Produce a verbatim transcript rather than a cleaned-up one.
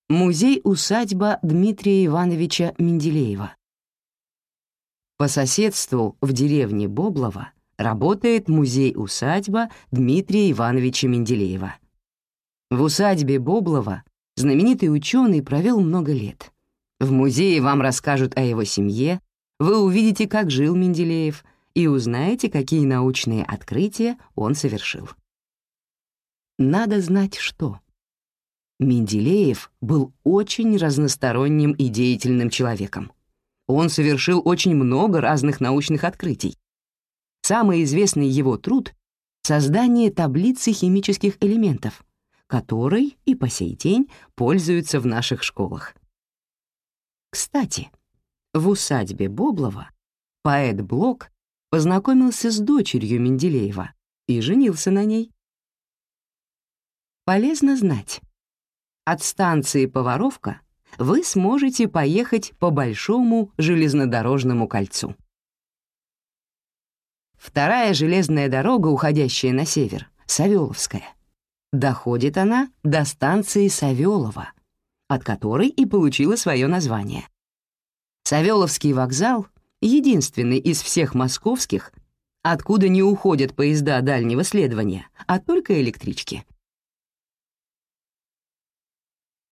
Музей-усадьба Дмитрия Ивановича Менделеева. По соседству в деревне Боблово работает музей-усадьба Дмитрия Ивановича Менделеева. В усадьбе Боблово знаменитый ученый провел много лет. В музее вам расскажут о его семье, вы увидите, как жил Менделеев, и узнаете, какие научные открытия он совершил. Надо знать, что Менделеев был очень разносторонним и деятельным человеком. Он совершил очень много разных научных открытий. Самый известный его труд — создание таблицы химических элементов, которой и по сей день пользуются в наших школах. Кстати, в усадьбе Боблово поэт Блок познакомился с дочерью Менделеева и женился на ней. Полезно знать. От станции Поваровка вы сможете поехать по Большому железнодорожному кольцу. Вторая железная дорога, уходящая на север, Савеловская. Доходит она до станции Савелово, от которой и получила свое название. Савеловский вокзал — единственный из всех московских, откуда не уходят поезда дальнего следования, а только электрички —